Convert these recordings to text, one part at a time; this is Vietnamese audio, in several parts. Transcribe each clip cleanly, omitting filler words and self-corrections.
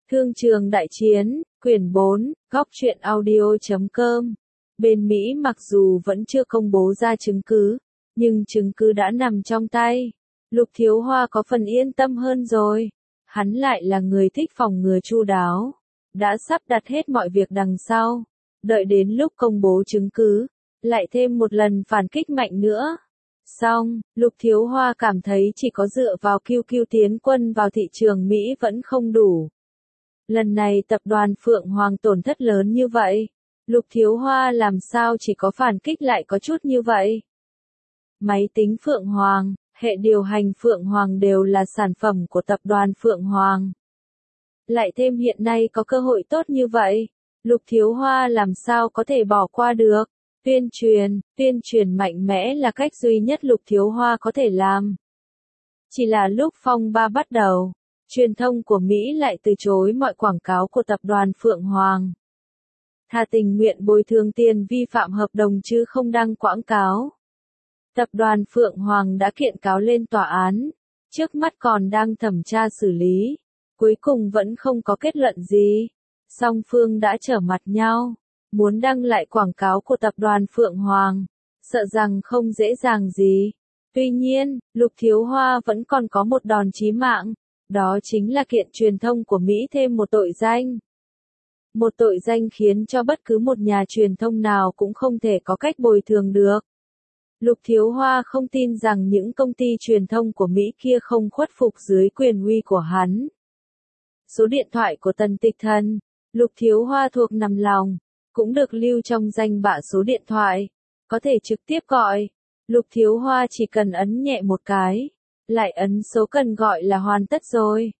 Thương trường đại chiến, quyển 4, góc truyện audio.com. Bên Mỹ mặc dù vẫn chưa công bố ra chứng cứ, nhưng chứng cứ đã nằm trong tay. Lục Thiếu Hoa có phần yên tâm hơn rồi. Hắn lại là người thích phòng ngừa chu đáo. Đã sắp đặt hết mọi việc đằng sau. Đợi đến lúc công bố chứng cứ, lại thêm một lần phản kích mạnh nữa. Xong, Lục Thiếu Hoa cảm thấy chỉ có dựa vào QQ tiến quân vào thị trường Mỹ vẫn không đủ. Lần này tập đoàn Phượng Hoàng tổn thất lớn như vậy. Lục Thiếu Hoa làm sao chỉ có phản kích lại có chút như vậy. Máy tính Phượng Hoàng, hệ điều hành Phượng Hoàng đều là sản phẩm của tập đoàn Phượng Hoàng. Lại thêm hiện nay có cơ hội tốt như vậy, Lục Thiếu Hoa làm sao có thể bỏ qua được. Tuyên truyền mạnh mẽ là cách duy nhất Lục Thiếu Hoa có thể làm. Chỉ là lúc phong ba bắt đầu, truyền thông của Mỹ lại từ chối mọi quảng cáo của tập đoàn Phượng Hoàng. Thà tình nguyện bồi thường tiền vi phạm hợp đồng chứ không đăng quảng cáo. Tập đoàn Phượng Hoàng đã kiện cáo lên tòa án, trước mắt còn đang thẩm tra xử lý, cuối cùng vẫn không có kết luận gì. Song phương đã trở mặt nhau, muốn đăng lại quảng cáo của tập đoàn Phượng Hoàng, sợ rằng không dễ dàng gì. Tuy nhiên, Lục Thiếu Hoa vẫn còn có một đòn chí mạng, đó chính là kiện truyền thông của Mỹ thêm một tội danh. Một tội danh khiến cho bất cứ một nhà truyền thông nào cũng không thể có cách bồi thường được. Lục Thiếu Hoa không tin rằng những công ty truyền thông của Mỹ kia không khuất phục dưới quyền uy của hắn. Số điện thoại của Tần Tịch Thần, Lục Thiếu Hoa thuộc nằm lòng, cũng được lưu trong danh bạ số điện thoại, có thể trực tiếp gọi. Lục Thiếu Hoa chỉ cần ấn nhẹ một cái, lại ấn số cần gọi là hoàn tất rồi.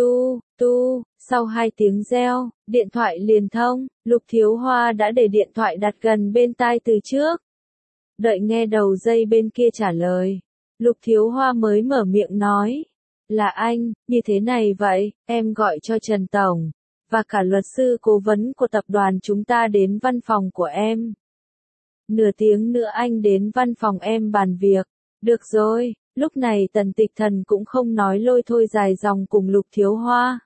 Sau 2 tiếng reo, điện thoại liền thông, Lục Thiếu Hoa đã để điện thoại đặt gần bên tai từ trước. Đợi nghe đầu dây bên kia trả lời, Lục Thiếu Hoa mới mở miệng nói, là anh, như thế này vậy, em gọi cho Trần Tổng, và cả luật sư cố vấn của tập đoàn chúng ta đến văn phòng của em. Nửa tiếng nữa anh đến văn phòng em bàn việc. Được rồi, lúc này Tần Tịch Thần cũng không nói lôi thôi dài dòng cùng Lục Thiếu Hoa.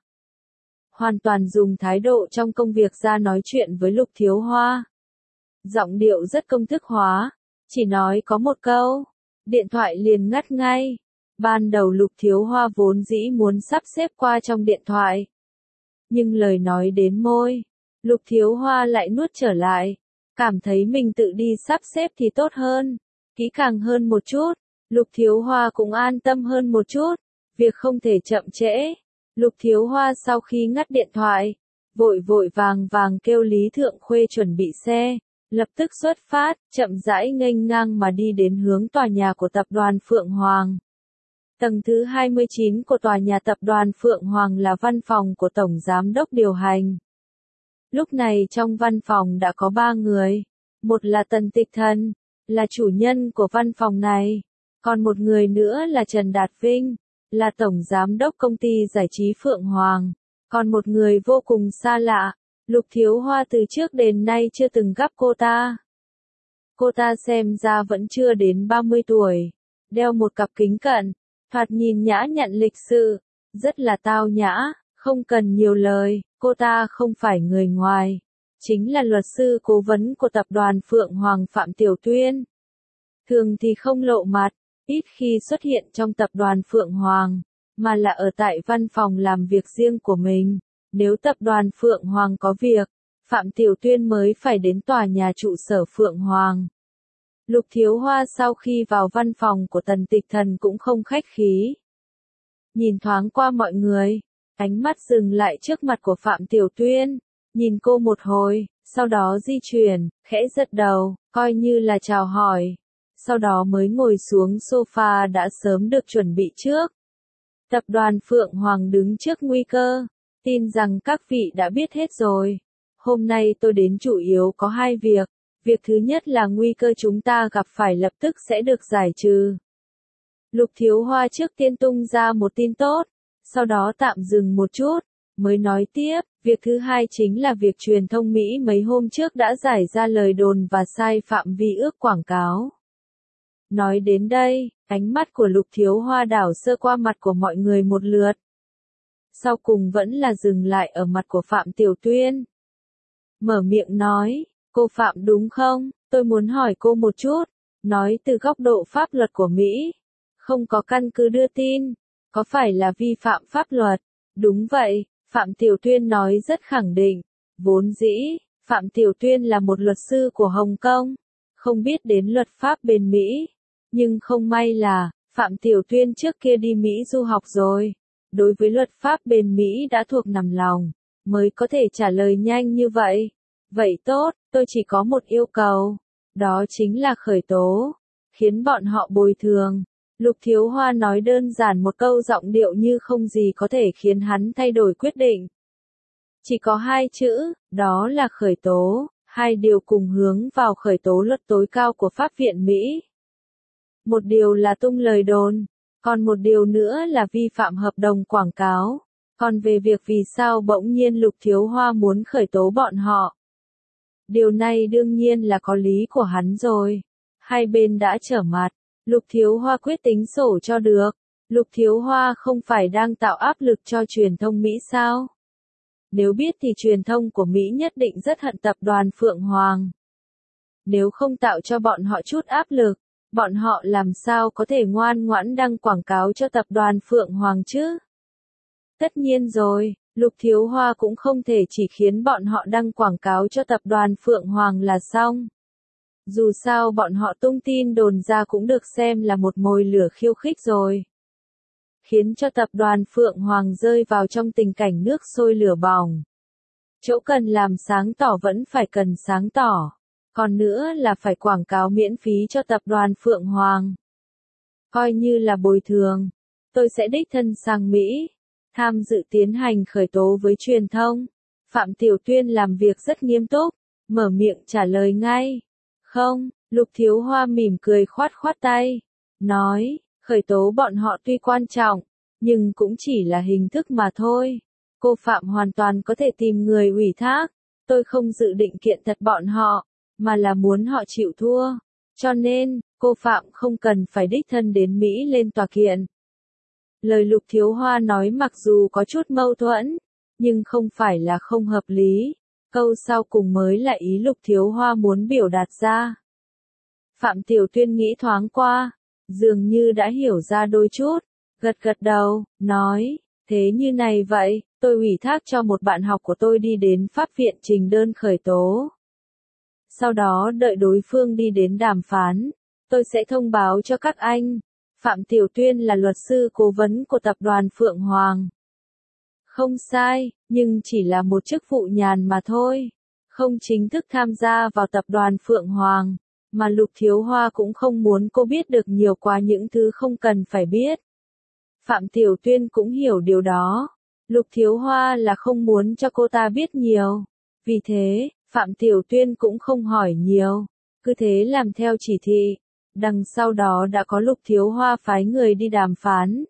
Hoàn toàn dùng thái độ trong công việc ra nói chuyện với Lục Thiếu Hoa. Giọng điệu rất công thức hóa, chỉ nói có một câu, điện thoại liền ngắt ngay. Ban đầu Lục Thiếu Hoa vốn dĩ muốn sắp xếp qua trong điện thoại. Nhưng lời nói đến môi, Lục Thiếu Hoa lại nuốt trở lại. Cảm thấy mình tự đi sắp xếp thì tốt hơn, kỹ càng hơn một chút, Lục Thiếu Hoa cũng an tâm hơn một chút, việc không thể chậm trễ. Lục Thiếu Hoa sau khi ngắt điện thoại, vội vàng kêu Lý Thượng Khuê chuẩn bị xe, lập tức xuất phát, chậm rãi nghênh ngang mà đi đến hướng tòa nhà của tập đoàn Phượng Hoàng. Tầng thứ 29 của tòa nhà tập đoàn Phượng Hoàng là văn phòng của Tổng Giám đốc điều hành. Lúc này trong văn phòng đã có 3 người. Một là Tần Tịch Thần, là chủ nhân của văn phòng này. Còn một người nữa là Trần Đạt Vinh, là Tổng Giám đốc công ty giải trí Phượng Hoàng. Còn một người vô cùng xa lạ, Lục Thiếu Hoa từ trước đến nay chưa từng gặp cô ta. Cô ta xem ra vẫn chưa đến 30 tuổi, đeo một cặp kính cận, thoạt nhìn nhã nhặn lịch sự, rất là tao nhã. Không cần nhiều lời, cô ta không phải người ngoài, chính là luật sư cố vấn của tập đoàn Phượng Hoàng Phạm Tiểu Tuyên. Thường thì không lộ mặt, ít khi xuất hiện trong tập đoàn Phượng Hoàng, mà là ở tại văn phòng làm việc riêng của mình. Nếu tập đoàn Phượng Hoàng có việc, Phạm Tiểu Tuyên mới phải đến tòa nhà trụ sở Phượng Hoàng. Lục Thiếu Hoa sau khi vào văn phòng của Tần Tịch Thần cũng không khách khí. Nhìn thoáng qua mọi người. Ánh mắt dừng lại trước mặt của Phạm Tiểu Tuyên, nhìn cô một hồi, sau đó di chuyển, khẽ gật đầu, coi như là chào hỏi. Sau đó mới ngồi xuống sofa đã sớm được chuẩn bị trước. Tập đoàn Phượng Hoàng đứng trước nguy cơ, tin rằng các vị đã biết hết rồi. Hôm nay tôi đến chủ yếu có 2 việc. Việc thứ nhất là nguy cơ chúng ta gặp phải lập tức sẽ được giải trừ. Lục Thiếu Hoa trước tiên tung ra một tin tốt. Sau đó tạm dừng một chút, mới nói tiếp, việc thứ hai chính là việc truyền thông Mỹ mấy hôm trước đã giải ra lời đồn và sai phạm vi ước quảng cáo. Nói đến đây, ánh mắt của Lục Thiếu Hoa đảo sơ qua mặt của mọi người một lượt. sau cùng vẫn là dừng lại ở mặt của Phạm Tiểu Tuyên. Mở miệng nói, cô Phạm đúng không? Tôi muốn hỏi cô một chút, nói từ góc độ pháp luật của Mỹ, không có căn cứ đưa tin, có phải là vi phạm pháp luật? Đúng vậy, Phạm Tiểu Tuyên nói rất khẳng định. Vốn dĩ, Phạm Tiểu Tuyên là một luật sư của Hồng Kông, không biết đến luật pháp bên Mỹ. Nhưng không may là, Phạm Tiểu Tuyên trước kia đi Mỹ du học rồi. Đối với luật pháp bên Mỹ đã thuộc nằm lòng, mới có thể trả lời nhanh như vậy. Vậy tốt, tôi chỉ có một yêu cầu, đó chính là khởi tố, khiến bọn họ bồi thường. Lục Thiếu Hoa nói đơn giản một câu, giọng điệu như không gì có thể khiến hắn thay đổi quyết định. Chỉ có hai chữ, đó là khởi tố, hai điều cùng hướng vào khởi tố luật tối cao của Pháp viện Mỹ. Một điều là tung lời đồn, còn một điều nữa là vi phạm hợp đồng quảng cáo. Còn về việc vì sao bỗng nhiên Lục Thiếu Hoa muốn khởi tố bọn họ, điều này đương nhiên là có lý của hắn rồi. Hai bên đã trở mặt, Lục Thiếu Hoa quyết tính sổ cho được. Lục Thiếu Hoa không phải đang tạo áp lực cho truyền thông Mỹ sao? Nếu biết thì truyền thông của Mỹ nhất định rất hận tập đoàn Phượng Hoàng. Nếu không tạo cho bọn họ chút áp lực, bọn họ làm sao có thể ngoan ngoãn đăng quảng cáo cho tập đoàn Phượng Hoàng chứ? Tất nhiên rồi, Lục Thiếu Hoa cũng không thể chỉ khiến bọn họ đăng quảng cáo cho tập đoàn Phượng Hoàng là xong. Dù sao bọn họ tung tin đồn ra cũng được xem là một mồi lửa khiêu khích rồi. Khiến cho tập đoàn Phượng Hoàng rơi vào trong tình cảnh nước sôi lửa bỏng. Chỗ cần làm sáng tỏ vẫn phải cần sáng tỏ. Còn nữa là phải quảng cáo miễn phí cho tập đoàn Phượng Hoàng. Coi như là bồi thường. Tôi sẽ đích thân sang Mỹ, tham dự tiến hành khởi tố với truyền thông. Phạm Tiểu Tuyên làm việc rất nghiêm túc, mở miệng trả lời ngay. Không, Lục Thiếu Hoa mỉm cười khoát khoát tay. Nói, khởi tố bọn họ tuy quan trọng, nhưng cũng chỉ là hình thức mà thôi. Cô Phạm hoàn toàn có thể tìm người ủy thác. Tôi không dự định kiện thật bọn họ, mà là muốn họ chịu thua. Cho nên, cô Phạm không cần phải đích thân đến Mỹ lên tòa kiện. Lời Lục Thiếu Hoa nói mặc dù có chút mâu thuẫn, nhưng không phải là không hợp lý. Câu sau cùng mới là ý Lục Thiếu Hoa muốn biểu đạt ra. Phạm Tiểu Tuyên nghĩ thoáng qua, dường như đã hiểu ra đôi chút, gật gật đầu, nói, thế như này vậy, tôi ủy thác cho một bạn học của tôi đi đến pháp viện trình đơn khởi tố. Sau đó đợi đối phương đi đến đàm phán, tôi sẽ thông báo cho các anh. Phạm Tiểu Tuyên là luật sư cố vấn của tập đoàn Phượng Hoàng. Không sai, nhưng chỉ là một chức vụ nhàn mà thôi. Không chính thức tham gia vào tập đoàn Phượng Hoàng, mà Lục Thiếu Hoa cũng không muốn cô biết được nhiều quá những thứ không cần phải biết. Phạm Tiểu Tuyên cũng hiểu điều đó. Lục Thiếu Hoa là không muốn cho cô ta biết nhiều. Vì thế, Phạm Tiểu Tuyên cũng không hỏi nhiều. Cứ thế làm theo chỉ thị. Đằng sau đó đã có Lục Thiếu Hoa phái người đi đàm phán.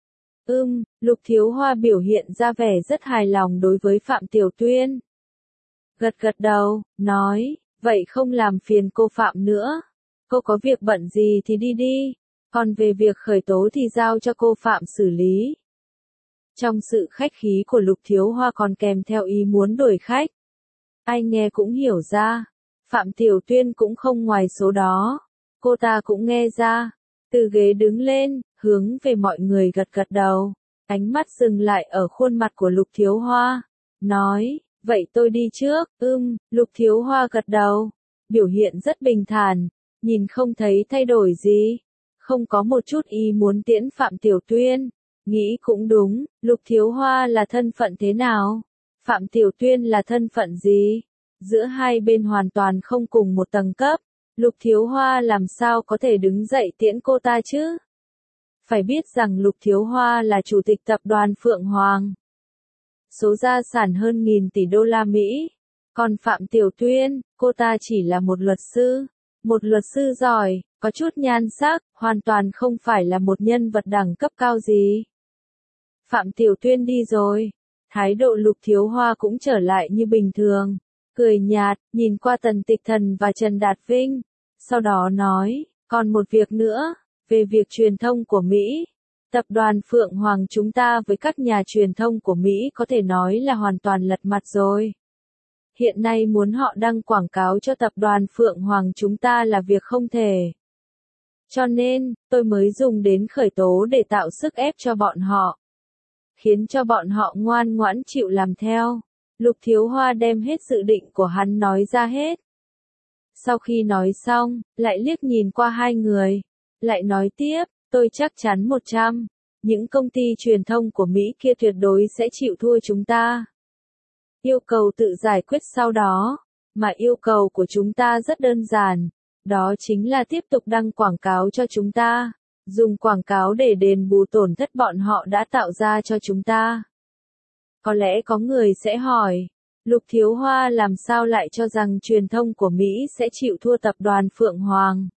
Lục Thiếu Hoa biểu hiện ra vẻ rất hài lòng đối với Phạm Tiểu Tuyên. Gật gật đầu, nói, vậy không làm phiền cô Phạm nữa. Cô có việc bận gì thì đi đi. Còn về việc khởi tố thì giao cho cô Phạm xử lý. Trong sự khách khí của Lục Thiếu Hoa còn kèm theo ý muốn đuổi khách. Ai nghe cũng hiểu ra. Phạm Tiểu Tuyên cũng không ngoài số đó. Cô ta cũng nghe ra. Từ ghế đứng lên, hướng về mọi người gật gật đầu. Ánh mắt dừng lại ở khuôn mặt của Lục Thiếu Hoa. Nói, vậy tôi đi trước. Lục Thiếu Hoa gật đầu. Biểu hiện rất bình thản. Nhìn không thấy thay đổi gì. Không có một chút ý muốn tiễn Phạm Tiểu Tuyên. Nghĩ cũng đúng, Lục Thiếu Hoa là thân phận thế nào? Phạm Tiểu Tuyên là thân phận gì? Giữa hai bên hoàn toàn không cùng một tầng cấp. Lục Thiếu Hoa làm sao có thể đứng dậy tiễn cô ta chứ? Phải biết rằng Lục Thiếu Hoa là chủ tịch tập đoàn Phượng Hoàng. Số gia sản hơn 1.000 tỷ đô la Mỹ. Còn Phạm Tiểu Tuyên, cô ta chỉ là một luật sư. Một luật sư giỏi, có chút nhan sắc, hoàn toàn không phải là một nhân vật đẳng cấp cao gì. Phạm Tiểu Tuyên đi rồi. Thái độ Lục Thiếu Hoa cũng trở lại như bình thường. Cười nhạt, nhìn qua Tần Tịch Thần và Trần Đạt Vinh. Sau đó nói, còn một việc nữa, về việc truyền thông của Mỹ. Tập đoàn Phượng Hoàng chúng ta với các nhà truyền thông của Mỹ có thể nói là hoàn toàn lật mặt rồi. Hiện nay muốn họ đăng quảng cáo cho tập đoàn Phượng Hoàng chúng ta là việc không thể. Cho nên, tôi mới dùng đến khởi tố để tạo sức ép cho bọn họ. Khiến cho bọn họ ngoan ngoãn chịu làm theo. Lục Thiếu Hoa đem hết dự định của hắn nói ra hết. Sau khi nói xong, lại liếc nhìn qua hai người. Lại nói tiếp, tôi chắc chắn 100. Những công ty truyền thông của Mỹ kia tuyệt đối sẽ chịu thua chúng ta. Yêu cầu tự giải quyết sau đó. Mà yêu cầu của chúng ta rất đơn giản. Đó chính là tiếp tục đăng quảng cáo cho chúng ta. Dùng quảng cáo để đền bù tổn thất bọn họ đã tạo ra cho chúng ta. Có lẽ có người sẽ hỏi, Lục Thiếu Hoa làm sao lại cho rằng truyền thông của Mỹ sẽ chịu thua tập đoàn Phượng Hoàng?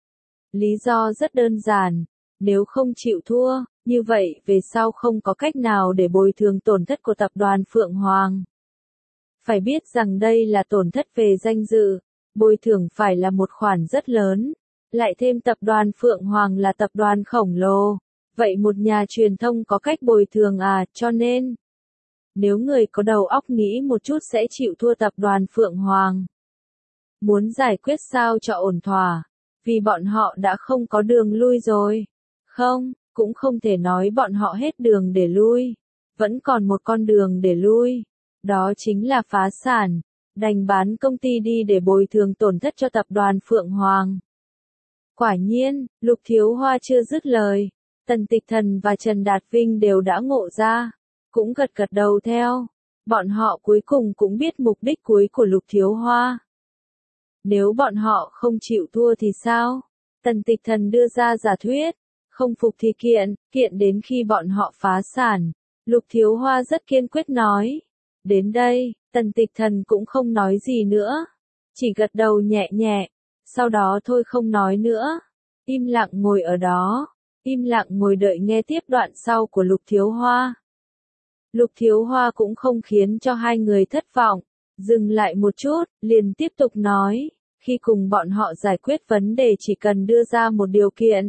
Lý do rất đơn giản, nếu không chịu thua, như vậy về sau không có cách nào để bồi thường tổn thất của tập đoàn Phượng Hoàng. Phải biết rằng đây là tổn thất về danh dự, bồi thường phải là một khoản rất lớn, lại thêm tập đoàn Phượng Hoàng là tập đoàn khổng lồ, vậy một nhà truyền thông có cách bồi thường à, cho nên, nếu người có đầu óc nghĩ một chút sẽ chịu thua tập đoàn Phượng Hoàng. Muốn giải quyết sao cho ổn thỏa, vì bọn họ đã không có đường lui rồi. Không, cũng không thể nói bọn họ hết đường để lui. Vẫn còn một con đường để lui. Đó chính là phá sản, đành bán công ty đi để bồi thường tổn thất cho tập đoàn Phượng Hoàng. Quả nhiên, Lục Thiếu Hoa chưa dứt lời. Tần Tịch Thần và Trần Đạt Vinh đều đã ngộ ra. Cũng gật gật đầu theo. Bọn họ cuối cùng cũng biết mục đích cuối của Lục Thiếu Hoa. Nếu bọn họ không chịu thua thì sao? Tần Tịch Thần đưa ra giả thuyết. Không phục thì kiện đến khi bọn họ phá sản. Lục Thiếu Hoa rất kiên quyết nói. Đến đây, Tần Tịch Thần cũng không nói gì nữa. Chỉ gật đầu nhẹ nhẹ. Sau đó thôi không nói nữa. Im lặng ngồi ở đó. Im lặng ngồi đợi nghe tiếp đoạn sau của Lục Thiếu Hoa. Lục Thiếu Hoa cũng không khiến cho hai người thất vọng. Dừng lại một chút, liền tiếp tục nói. Khi cùng bọn họ giải quyết vấn đề chỉ cần đưa ra một điều kiện.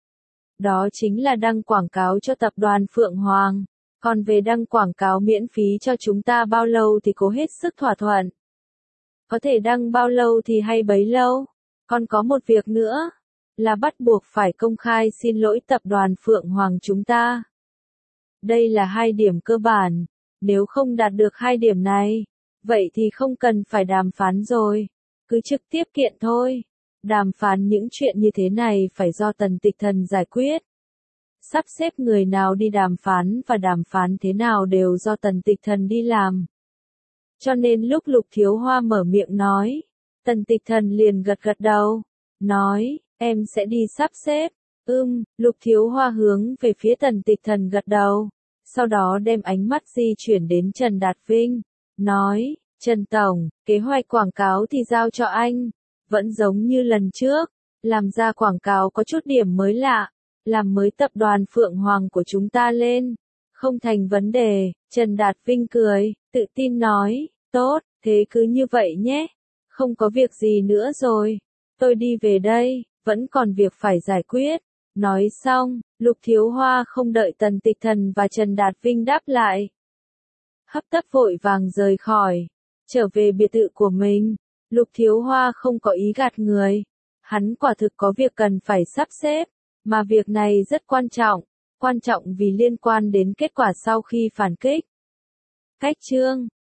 Đó chính là đăng quảng cáo cho tập đoàn Phượng Hoàng. Còn về đăng quảng cáo miễn phí cho chúng ta bao lâu thì cố hết sức thỏa thuận. Có thể đăng bao lâu thì hay bấy lâu. Còn có một việc nữa. Là bắt buộc phải công khai xin lỗi tập đoàn Phượng Hoàng chúng ta. Đây là hai điểm cơ bản. Nếu không đạt được hai điểm này, vậy thì không cần phải đàm phán rồi. Cứ trực tiếp kiện thôi. Đàm phán những chuyện như thế này phải do Tần Tịch Thần giải quyết. Sắp xếp người nào đi đàm phán và đàm phán thế nào đều do Tần Tịch Thần đi làm. Cho nên lúc Lục Thiếu Hoa mở miệng nói, Tần Tịch Thần liền gật gật đầu. Nói, em sẽ đi sắp xếp. Lục Thiếu Hoa hướng về phía Tần Tịch Thần gật đầu. Sau đó đem ánh mắt di chuyển đến Trần Đạt Vinh. Nói, Trần Tổng, kế hoạch quảng cáo thì giao cho anh. Vẫn giống như lần trước. Làm ra quảng cáo có chút điểm mới lạ. Làm mới tập đoàn Phượng Hoàng của chúng ta lên. Không thành vấn đề. Trần Đạt Vinh cười, tự tin nói. Tốt, thế cứ như vậy nhé. Không có việc gì nữa rồi. Tôi đi về đây, vẫn còn việc phải giải quyết. Nói xong, Lục Thiếu Hoa không đợi Tần Tịch Thần và Trần Đạt Vinh đáp lại. Hấp tấp vội vàng rời khỏi. Trở về biệt thự của mình. Lục Thiếu Hoa không có ý gạt người. Hắn quả thực có việc cần phải sắp xếp. Mà việc này rất quan trọng. Quan trọng vì liên quan đến kết quả sau khi phản kích. Cách chương